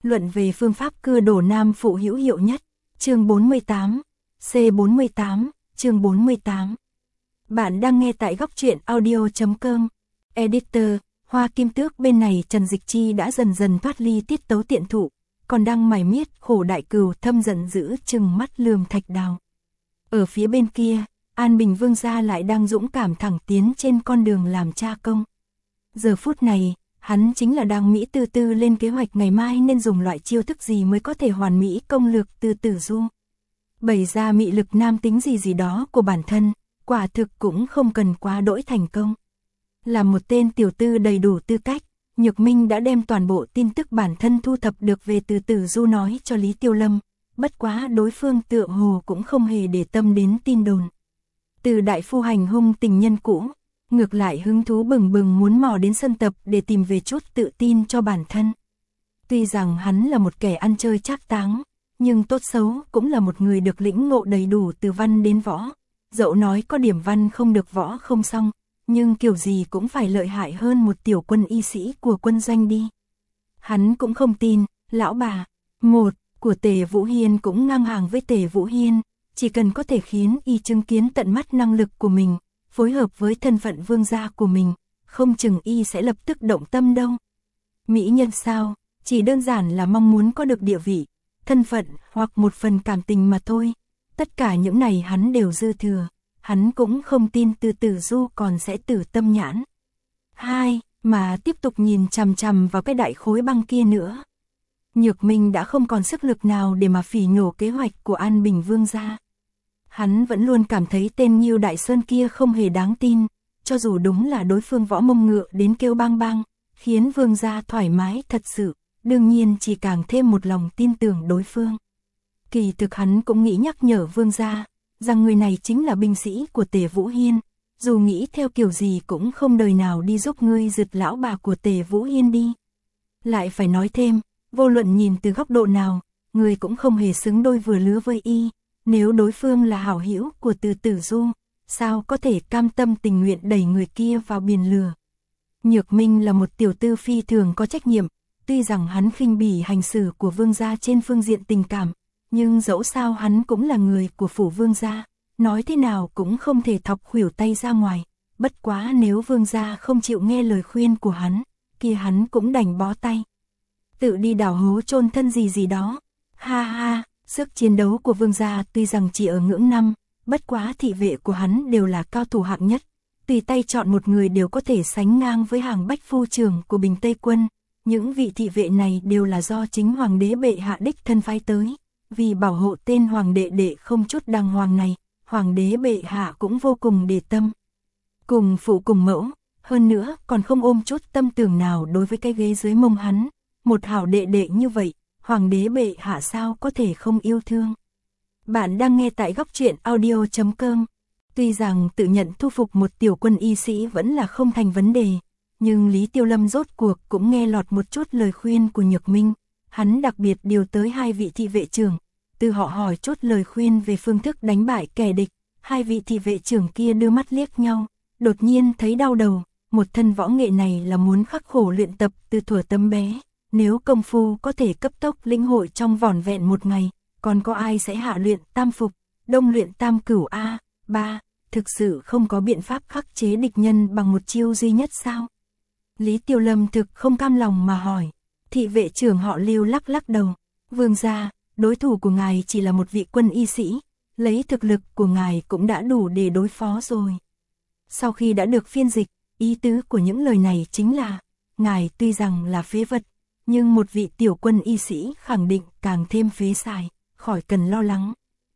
luận về phương pháp cưa đổ nam phụ hữu hiệu nhất, chương 48, C48, chương 48. Bạn đang nghe tại góc truyện audio.com. Editor, Hoa Kim Tước bên này Trần Dịch Chi đã dần dần thoát ly tiết tấu tiện thụ, còn đang mải miết khổ đại cừu thâm giận dữ chừng mắt lườm Thạch Đào. Ở phía bên kia, An Bình Vương gia lại đang dũng cảm thẳng tiến trên con đường làm cha công. Giờ phút này, hắn chính là đang Mỹ tư tư lên kế hoạch ngày mai nên dùng loại chiêu thức gì mới có thể hoàn mỹ công lược Từ Tử Du. Bày ra mị lực nam tính gì đó của bản thân, quả thực cũng không cần quá đỗi thành công. Là một tên tiểu tư đầy đủ tư cách, Nhược Minh đã đem toàn bộ tin tức bản thân thu thập được về Từ Tử Du nói cho Lý Tiêu Lâm, bất quá đối phương tựa hồ cũng không hề để tâm đến tin đồn. Từ đại phu hành hung tình nhân cũ, ngược lại hứng thú bừng bừng muốn mò đến sân tập để tìm về chút tự tin cho bản thân. Tuy rằng hắn là một kẻ ăn chơi trác táng, nhưng tốt xấu cũng là một người được lĩnh ngộ đầy đủ từ văn đến võ. Dẫu nói có điểm văn không được võ không xong, nhưng kiểu gì cũng phải lợi hại hơn một tiểu quân y sĩ của quân doanh đi. Hắn cũng không tin, lão bà, một, của Tề Vũ Hiên cũng ngang hàng với Tề Vũ Hiên, chỉ cần có thể khiến y chứng kiến tận mắt năng lực của mình, phối hợp với thân phận vương gia của mình, không chừng y sẽ lập tức động tâm đâu. Mỹ nhân sao, chỉ đơn giản là mong muốn có được địa vị, thân phận hoặc một phần cảm tình mà thôi. Tất cả những này hắn đều dư thừa, hắn cũng không tin Từ Tử Du còn sẽ tử tâm nhãn. Hai, mà tiếp tục nhìn chằm chằm vào cái đại khối băng kia nữa. Nhược Minh đã không còn sức lực nào để mà phỉ nhổ kế hoạch của An Bình Vương gia. Hắn vẫn luôn cảm thấy tên Nhiêu Đại Sơn kia không hề đáng tin, cho dù đúng là đối phương võ mông ngựa đến kêu bang bang, khiến vương gia thoải mái thật sự, đương nhiên chỉ càng thêm một lòng tin tưởng đối phương. Kỳ thực hắn cũng nghĩ nhắc nhở vương gia, rằng người này chính là binh sĩ của Tề Vũ Hiên, dù nghĩ theo kiểu gì cũng không đời nào đi giúp ngươi rượt lão bà của Tề Vũ Hiên đi. Lại phải nói thêm, vô luận nhìn từ góc độ nào, người cũng không hề xứng đôi vừa lứa với y. Nếu đối phương là hảo hữu của Từ Tử Du, sao có thể cam tâm tình nguyện đẩy người kia vào biển lửa. Nhược Minh là một tiểu tư phi thường có trách nhiệm, tuy rằng hắn khinh bỉ hành xử của vương gia trên phương diện tình cảm, nhưng dẫu sao hắn cũng là người của phủ vương gia, nói thế nào cũng không thể thọc khuỷu tay ra ngoài, bất quá nếu vương gia không chịu nghe lời khuyên của hắn, kia hắn cũng đành bó tay. Tự đi đào hố chôn thân gì đó, ha ha. Sức chiến đấu của vương gia tuy rằng chỉ ở ngưỡng 5, bất quá thị vệ của hắn đều là cao thủ hạng nhất, tùy tay chọn một người đều có thể sánh ngang với hàng bách phu trưởng của Bình Tây Quân. Những vị thị vệ này đều là do chính hoàng đế bệ hạ đích thân phái tới, vì bảo hộ tên hoàng đệ đệ không chút đàng hoàng này, hoàng đế bệ hạ cũng vô cùng để tâm. Cùng phụ cùng mẫu, hơn nữa còn không ôm chút tâm tưởng nào đối với cái ghế dưới mông hắn, một hảo đệ đệ như vậy. Hoàng đế bệ hạ sao có thể không yêu thương. Bạn đang nghe tại góc truyện audio.com. Tuy rằng tự nhận thu phục một tiểu quân y sĩ vẫn là không thành vấn đề, nhưng Lý Tiêu Lâm rốt cuộc cũng nghe lọt một chút lời khuyên của Nhược Minh. Hắn đặc biệt điều tới hai vị thị vệ trưởng, từ họ hỏi chút lời khuyên về phương thức đánh bại kẻ địch. Hai vị thị vệ trưởng kia đưa mắt liếc nhau, đột nhiên thấy đau đầu. Một thân võ nghệ này là muốn khắc khổ luyện tập từ thuở tấm bé. Nếu công phu có thể cấp tốc lĩnh hội trong vỏn vẹn một ngày, còn có ai sẽ hạ luyện tam phục, đông luyện tam cửu A, 3, thực sự không có biện pháp khắc chế địch nhân bằng một chiêu duy nhất sao? Lý Tiêu Lâm thực không cam lòng mà hỏi. Thị vệ trưởng họ Lưu lắc lắc đầu. Vương gia, đối thủ của ngài chỉ là một vị quân y sĩ, lấy thực lực của ngài cũng đã đủ để đối phó rồi. Sau khi đã được phiên dịch, ý tứ của những lời này chính là, ngài tuy rằng là phế vật, nhưng một vị tiểu quân y sĩ khẳng định càng thêm phế xài, khỏi cần lo lắng.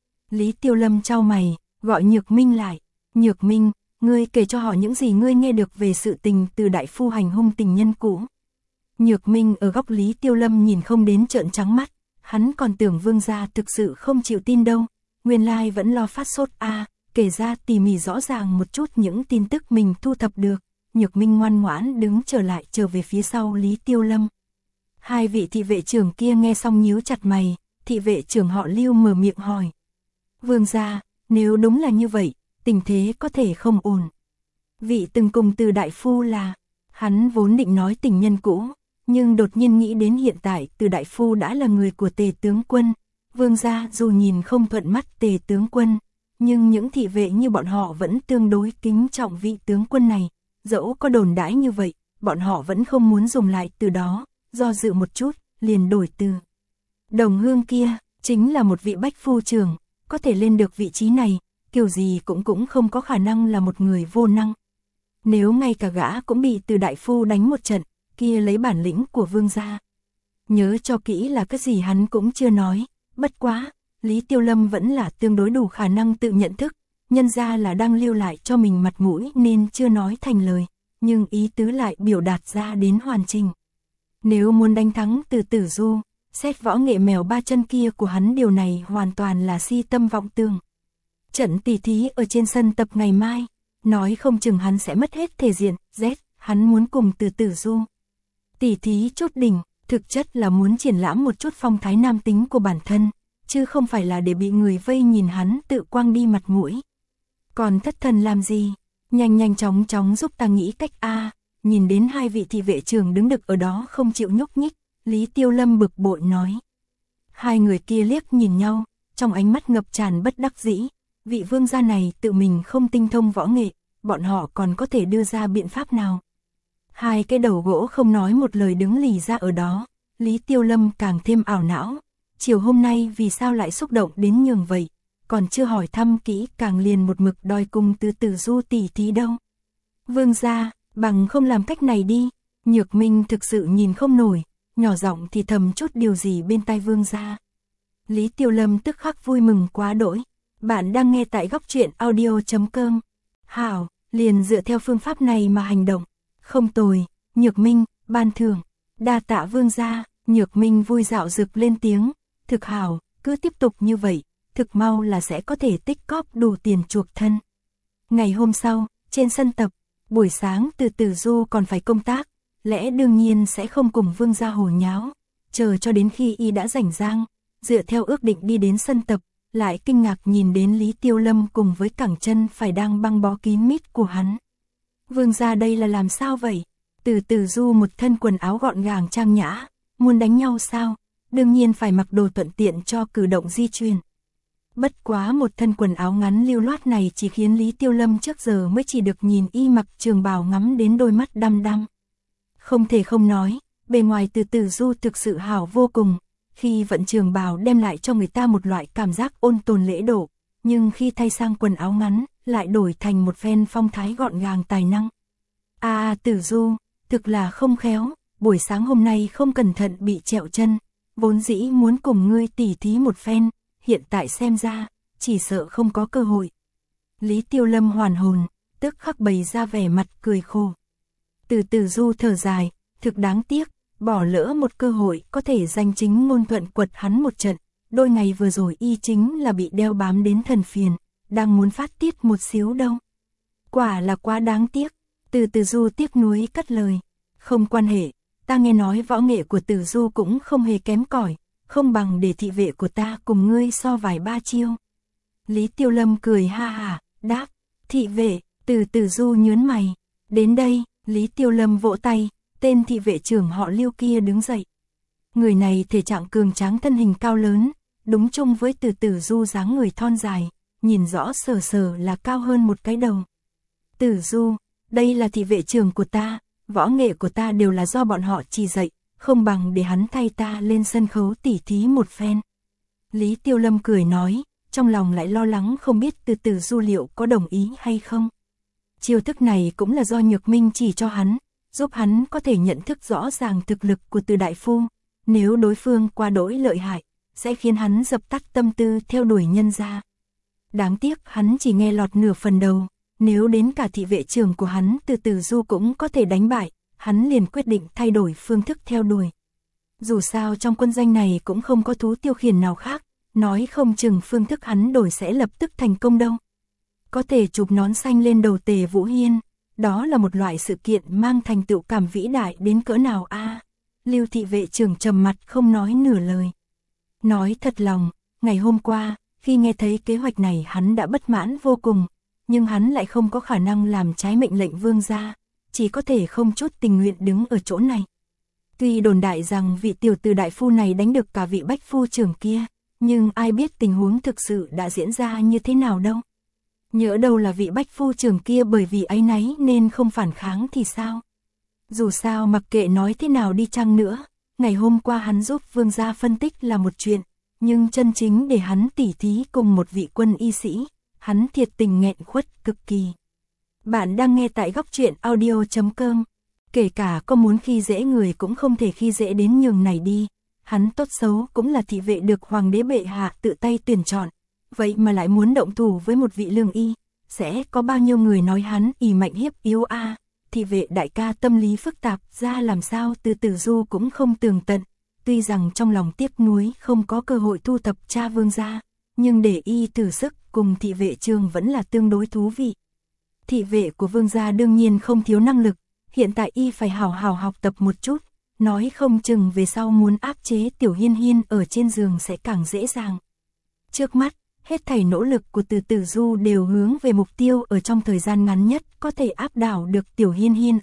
Lý Tiêu Lâm chau mày, gọi Nhược Minh lại. Nhược Minh, ngươi kể cho họ những gì ngươi nghe được về sự tình từ đại phu hành hung tình nhân cũ. Nhược Minh ở góc Lý Tiêu Lâm nhìn không đến trợn trắng mắt, hắn còn tưởng vương gia thực sự không chịu tin đâu, nguyên lai vẫn lo phát sốt kể ra tỉ mỉ rõ ràng một chút những tin tức mình thu thập được. Nhược Minh ngoan ngoãn đứng trở về phía sau Lý Tiêu Lâm. Hai vị thị vệ trưởng kia nghe xong nhíu chặt mày, thị vệ trưởng họ Lưu mở miệng hỏi. Vương gia, nếu đúng là như vậy, tình thế có thể không ổn. Vị từng cùng từ đại phu là, hắn vốn định nói tình nhân cũ, nhưng đột nhiên nghĩ đến hiện tại Từ đại phu đã là người của Tề tướng quân. Vương gia dù nhìn không thuận mắt Tề tướng quân, nhưng những thị vệ như bọn họ vẫn tương đối kính trọng vị tướng quân này, dẫu có đồn đãi như vậy, bọn họ vẫn không muốn dùng lại từ đó, do dự một chút, liền đổi từ. Đồng Hương kia, chính là một vị bách phu trưởng, có thể lên được vị trí này, kiểu gì cũng không có khả năng là một người vô năng. Nếu ngay cả gã cũng bị Từ đại phu đánh một trận, kia lấy bản lĩnh của vương gia. Nhớ cho kỹ là cái gì hắn cũng chưa nói, bất quá, Lý Tiêu Lâm vẫn là tương đối đủ khả năng tự nhận thức, nhân ra là đang lưu lại cho mình mặt mũi nên chưa nói thành lời, nhưng ý tứ lại biểu đạt ra đến hoàn chỉnh. Nếu muốn đánh thắng Từ Tử Du, xét võ nghệ mèo ba chân kia của hắn, điều này hoàn toàn là si tâm vọng tưởng. Trận tỉ thí ở trên sân tập ngày mai, nói không chừng hắn sẽ mất hết thể diện, hắn muốn cùng Từ Tử Du tỉ thí chốt đỉnh, thực chất là muốn triển lãm một chút phong thái nam tính của bản thân, chứ không phải là để bị người vây nhìn hắn tự quăng đi mặt mũi. Còn thất thần làm gì? Nhanh chóng giúp ta nghĩ cách a. Nhìn đến hai vị thị vệ trưởng đứng đực ở đó không chịu nhúc nhích, Lý Tiêu Lâm bực bội nói. Hai người kia liếc nhìn nhau, trong ánh mắt ngập tràn bất đắc dĩ, vị vương gia này tự mình không tinh thông võ nghệ, bọn họ còn có thể đưa ra biện pháp nào? Hai cái đầu gỗ không nói một lời đứng lì ra ở đó, Lý Tiêu Lâm càng thêm ảo não, chiều hôm nay vì sao lại xúc động đến nhường vậy, còn chưa hỏi thăm kỹ càng liền một mực đòi cùng Từ Tử Du tỉ thí đâu. Vương gia, bằng không làm cách này đi, Nhược Minh thực sự nhìn không nổi, nhỏ giọng thì thầm chút điều gì bên tai vương gia. Lý Tiêu Lâm tức khắc vui mừng quá đỗi. Bạn đang nghe tại góc truyện audio.com. Hảo, liền dựa theo phương pháp này mà hành động. Không tồi, Nhược Minh, ban thưởng. Đa tạ vương gia. Nhược Minh vui dạo rực lên tiếng. Thực hảo, cứ tiếp tục như vậy, thực mau là sẽ có thể tích cóp đủ tiền chuộc thân. Ngày hôm sau, trên sân tập, buổi sáng Từ Tử Du còn phải công tác, lẽ đương nhiên sẽ không cùng vương gia hồ nháo, chờ cho đến khi y đã rảnh rang, dựa theo ước định đi đến sân tập, lại kinh ngạc nhìn đến Lý Tiêu Lâm cùng với cẳng chân phải đang băng bó kín mít của hắn. Vương gia đây là làm sao vậy? Từ Tử Du một thân quần áo gọn gàng trang nhã, muốn đánh nhau sao? Đương nhiên phải mặc đồ thuận tiện cho cử động di chuyển. Bất quá một thân quần áo ngắn lưu loát này chỉ khiến Lý Tiêu Lâm trước giờ mới chỉ được nhìn y mặc trường bào ngắm đến đôi mắt đăm đăm. Không thể không nói, bề ngoài Từ Tử Du thực sự hảo vô cùng, khi vận trường bào đem lại cho người ta một loại cảm giác ôn tồn lễ độ, nhưng khi thay sang quần áo ngắn, lại đổi thành một phen phong thái gọn gàng tài năng. Tử Du, thực là không khéo, buổi sáng hôm nay không cẩn thận bị trẹo chân, vốn dĩ muốn cùng ngươi tỉ thí một phen, hiện tại xem ra, chỉ sợ không có cơ hội. Lý Tiêu Lâm hoàn hồn, tức khắc bày ra vẻ mặt cười khổ. Từ Tử Du thở dài, thực đáng tiếc, bỏ lỡ một cơ hội có thể danh chính ngôn thuận quật hắn một trận, đôi ngày vừa rồi y chính là bị đeo bám đến thần phiền, đang muốn phát tiết một xíu đâu. Quả là quá đáng tiếc, Từ Tử Du tiếc nuối cất lời, không quan hệ, ta nghe nói võ nghệ của Tử Du cũng không hề kém cỏi, không bằng để thị vệ của ta cùng ngươi so vài ba chiêu. Lý Tiêu Lâm cười ha hả, đáp, thị vệ, Từ Tử Du nhướng mày, đến đây, Lý Tiêu Lâm vỗ tay, tên thị vệ trưởng họ Lưu kia đứng dậy. Người này thể trạng cường tráng thân hình cao lớn, đúng chung với Từ Tử Du dáng người thon dài, nhìn rõ sờ sờ là cao hơn một cái đầu. Tử Du, đây là thị vệ trưởng của ta, võ nghệ của ta đều là do bọn họ chỉ dạy, không bằng để hắn thay ta lên sân khấu tỉ thí một phen. Lý Tiêu Lâm cười nói, trong lòng lại lo lắng không biết Từ Tử Du liệu có đồng ý hay không. Chiêu thức này cũng là do Nhược Minh chỉ cho hắn, giúp hắn có thể nhận thức rõ ràng thực lực của Từ đại phu, nếu đối phương quá đỗi lợi hại, sẽ khiến hắn dập tắt tâm tư theo đuổi nhân gia. Đáng tiếc hắn chỉ nghe lọt nửa phần đầu, nếu đến cả thị vệ trưởng của hắn Từ Tử Du cũng có thể đánh bại, hắn liền quyết định thay đổi phương thức theo đuổi. Dù sao trong quân doanh này cũng không có thú tiêu khiển nào khác, nói không chừng phương thức hắn đổi sẽ lập tức thành công đâu. Có thể chụp nón xanh lên đầu Tề Vũ Hiên, đó là một loại sự kiện mang thành tựu cảm vĩ đại đến cỡ nào a. Lưu thị vệ trưởng trầm mặt không nói nửa lời. Nói thật lòng, ngày hôm qua, khi nghe thấy kế hoạch này hắn đã bất mãn vô cùng, nhưng hắn lại không có khả năng làm trái mệnh lệnh vương gia, chỉ có thể không chút tình nguyện đứng ở chỗ này. Tuy đồn đại rằng vị tiểu tử đại phu này đánh được cả vị bách phu trưởng kia, nhưng ai biết tình huống thực sự đã diễn ra như thế nào đâu. Nhỡ đâu là vị bách phu trưởng kia bởi vì áy náy nên không phản kháng thì sao? Dù sao mặc kệ nói thế nào đi chăng nữa, ngày hôm qua hắn giúp vương gia phân tích là một chuyện, nhưng chân chính để hắn tỉ thí cùng một vị quân y sĩ, hắn thiệt tình nghẹn khuất cực kỳ. Bạn đang nghe tại góc truyện audio.com. Kể cả có muốn khi dễ người cũng không thể khi dễ đến nhường này đi. Hắn tốt xấu cũng là thị vệ được hoàng đế bệ hạ tự tay tuyển chọn. Vậy mà lại muốn động thủ với một vị lương y. Sẽ có bao nhiêu người nói hắn ỷ mạnh hiếp yếu a. Thị vệ đại ca tâm lý phức tạp ra làm sao Từ Tử Du cũng không tường tận. Tuy rằng trong lòng tiếc nuối không có cơ hội thu thập cha vương gia, nhưng để y thử sức cùng thị vệ trường vẫn là tương đối thú vị. Thị vệ của vương gia đương nhiên không thiếu năng lực, hiện tại y phải hào hào học tập một chút, nói không chừng về sau muốn áp chế Tiểu Hiên Hiên ở trên giường sẽ càng dễ dàng. Trước mắt, hết thảy nỗ lực của Từ Tử Du đều hướng về mục tiêu ở trong thời gian ngắn nhất có thể áp đảo được Tiểu Hiên Hiên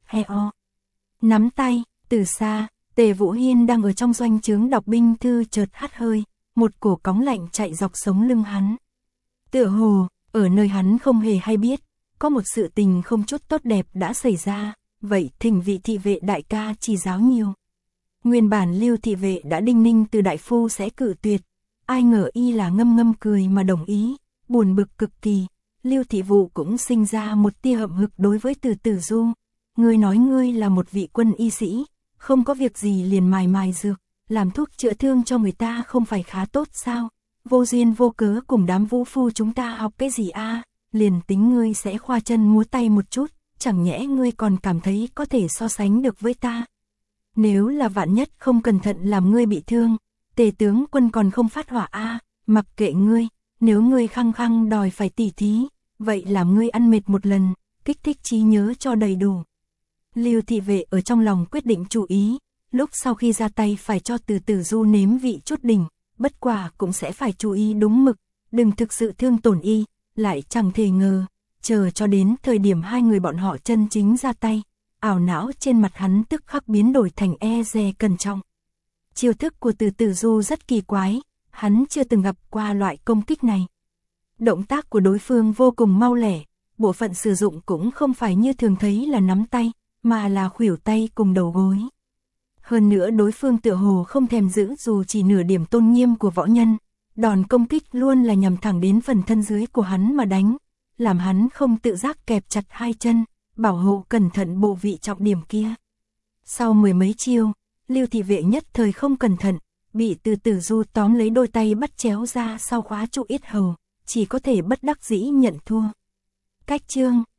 o. Nắm tay, từ xa, Tề Vũ Hiên đang ở trong doanh trướng đọc binh thư chợt hắt hơi, một cổ cóng lạnh chạy dọc sống lưng hắn. Tựa hồ, ở nơi hắn không hề hay biết, có một sự tình không chút tốt đẹp đã xảy ra, vậy thỉnh vị thị vệ đại ca chỉ giáo nhiều. Nguyên bản Lưu thị vệ đã đinh ninh Từ đại phu sẽ cự tuyệt, ai ngờ y là ngâm ngâm cười mà đồng ý, buồn bực cực kỳ. Lưu thị vụ cũng sinh ra một tia hậm hực đối với Từ Tử Du. Ngươi nói ngươi là một vị quân y sĩ, không có việc gì liền mài dược, làm thuốc chữa thương cho người ta không phải khá tốt sao? Vô duyên vô cớ cùng đám vũ phu chúng ta học cái gì a? Liền tính ngươi sẽ khoa chân múa tay một chút, chẳng nhẽ ngươi còn cảm thấy có thể so sánh được với ta? Nếu là vạn nhất không cẩn thận làm ngươi bị thương, Tề tướng quân còn không phát hỏa a? Mặc kệ ngươi, nếu ngươi khăng khăng đòi phải tỉ thí, vậy làm ngươi ăn mệt một lần, kích thích trí nhớ cho đầy đủ. Lưu thị vệ ở trong lòng quyết định chú ý, lúc sau khi ra tay phải cho Từ Tử Du nếm vị chút đỉnh, bất quả cũng sẽ phải chú ý đúng mực, đừng thực sự thương tổn y, lại chẳng thể ngờ, chờ cho đến thời điểm hai người bọn họ chân chính ra tay, ảo não trên mặt hắn tức khắc biến đổi thành e dè cẩn trọng. Chiêu thức của Từ Tử Du rất kỳ quái, hắn chưa từng gặp qua loại công kích này. Động tác của đối phương vô cùng mau lẻ, bộ phận sử dụng cũng không phải như thường thấy là nắm tay, mà là khuỷu tay cùng đầu gối. Hơn nữa đối phương tựa hồ không thèm giữ dù chỉ nửa điểm tôn nghiêm của võ nhân, đòn công kích luôn là nhằm thẳng đến phần thân dưới của hắn mà đánh, làm hắn không tự giác kẹp chặt hai chân, bảo hộ cẩn thận bộ vị trọng điểm kia. Sau mười mấy chiêu, Lưu thị vệ nhất thời không cẩn thận, bị Từ Tử Du tóm lấy đôi tay bắt chéo ra sau khóa trụ yết hầu, chỉ có thể bất đắc dĩ nhận thua. Cách chương